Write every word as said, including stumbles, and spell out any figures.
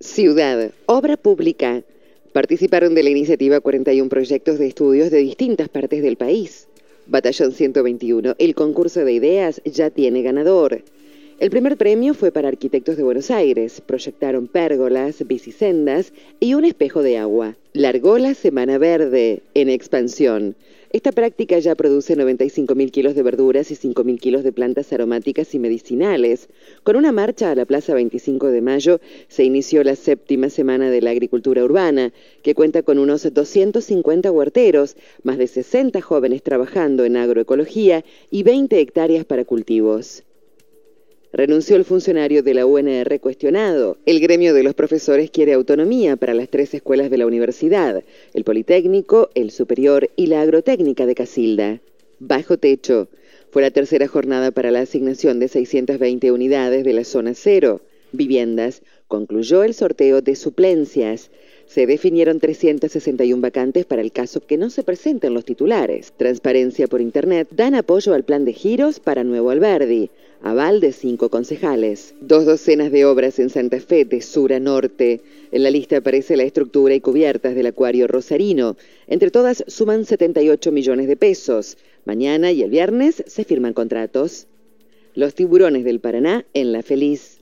Ciudad, obra pública. Participaron de la iniciativa cuarenta y uno proyectos de estudios de distintas partes del país. Batallón ciento veintiuno, el concurso de ideas ya tiene ganador. El primer premio fue para arquitectos de Buenos Aires. Proyectaron pérgolas, bicisendas y un espejo de agua. Largó la Semana Verde, en expansión. Esta práctica ya produce noventa y cinco mil kilos de verduras y cinco mil kilos de plantas aromáticas y medicinales. Con una marcha a la Plaza veinticinco de mayo se inició la séptima Semana de la Agricultura Urbana, que cuenta con unos doscientos cincuenta huerteros, más de sesenta jóvenes trabajando en agroecología y veinte hectáreas para cultivos. Renunció el funcionario de la U N R cuestionado. El gremio de los profesores quiere autonomía para las tres escuelas de la universidad, el Politécnico, el Superior y la Agrotécnica de Casilda. Bajo techo. Fue la tercera jornada para la asignación de seiscientas veinte unidades de la zona cero. Viviendas. Concluyó el sorteo de suplencias. Se definieron trescientas sesenta y uno vacantes para el caso que no se presenten los titulares. Transparencia por Internet. Dan apoyo al plan de giros para Nuevo Alberdi. Aval de cinco concejales. Dos docenas de obras en Santa Fe de sur a norte. En la lista aparece la estructura y cubiertas del acuario rosarino. Entre todas suman setenta y ocho millones de pesos. Mañana y el viernes se firman contratos. Los tiburones del Paraná en La Feliz.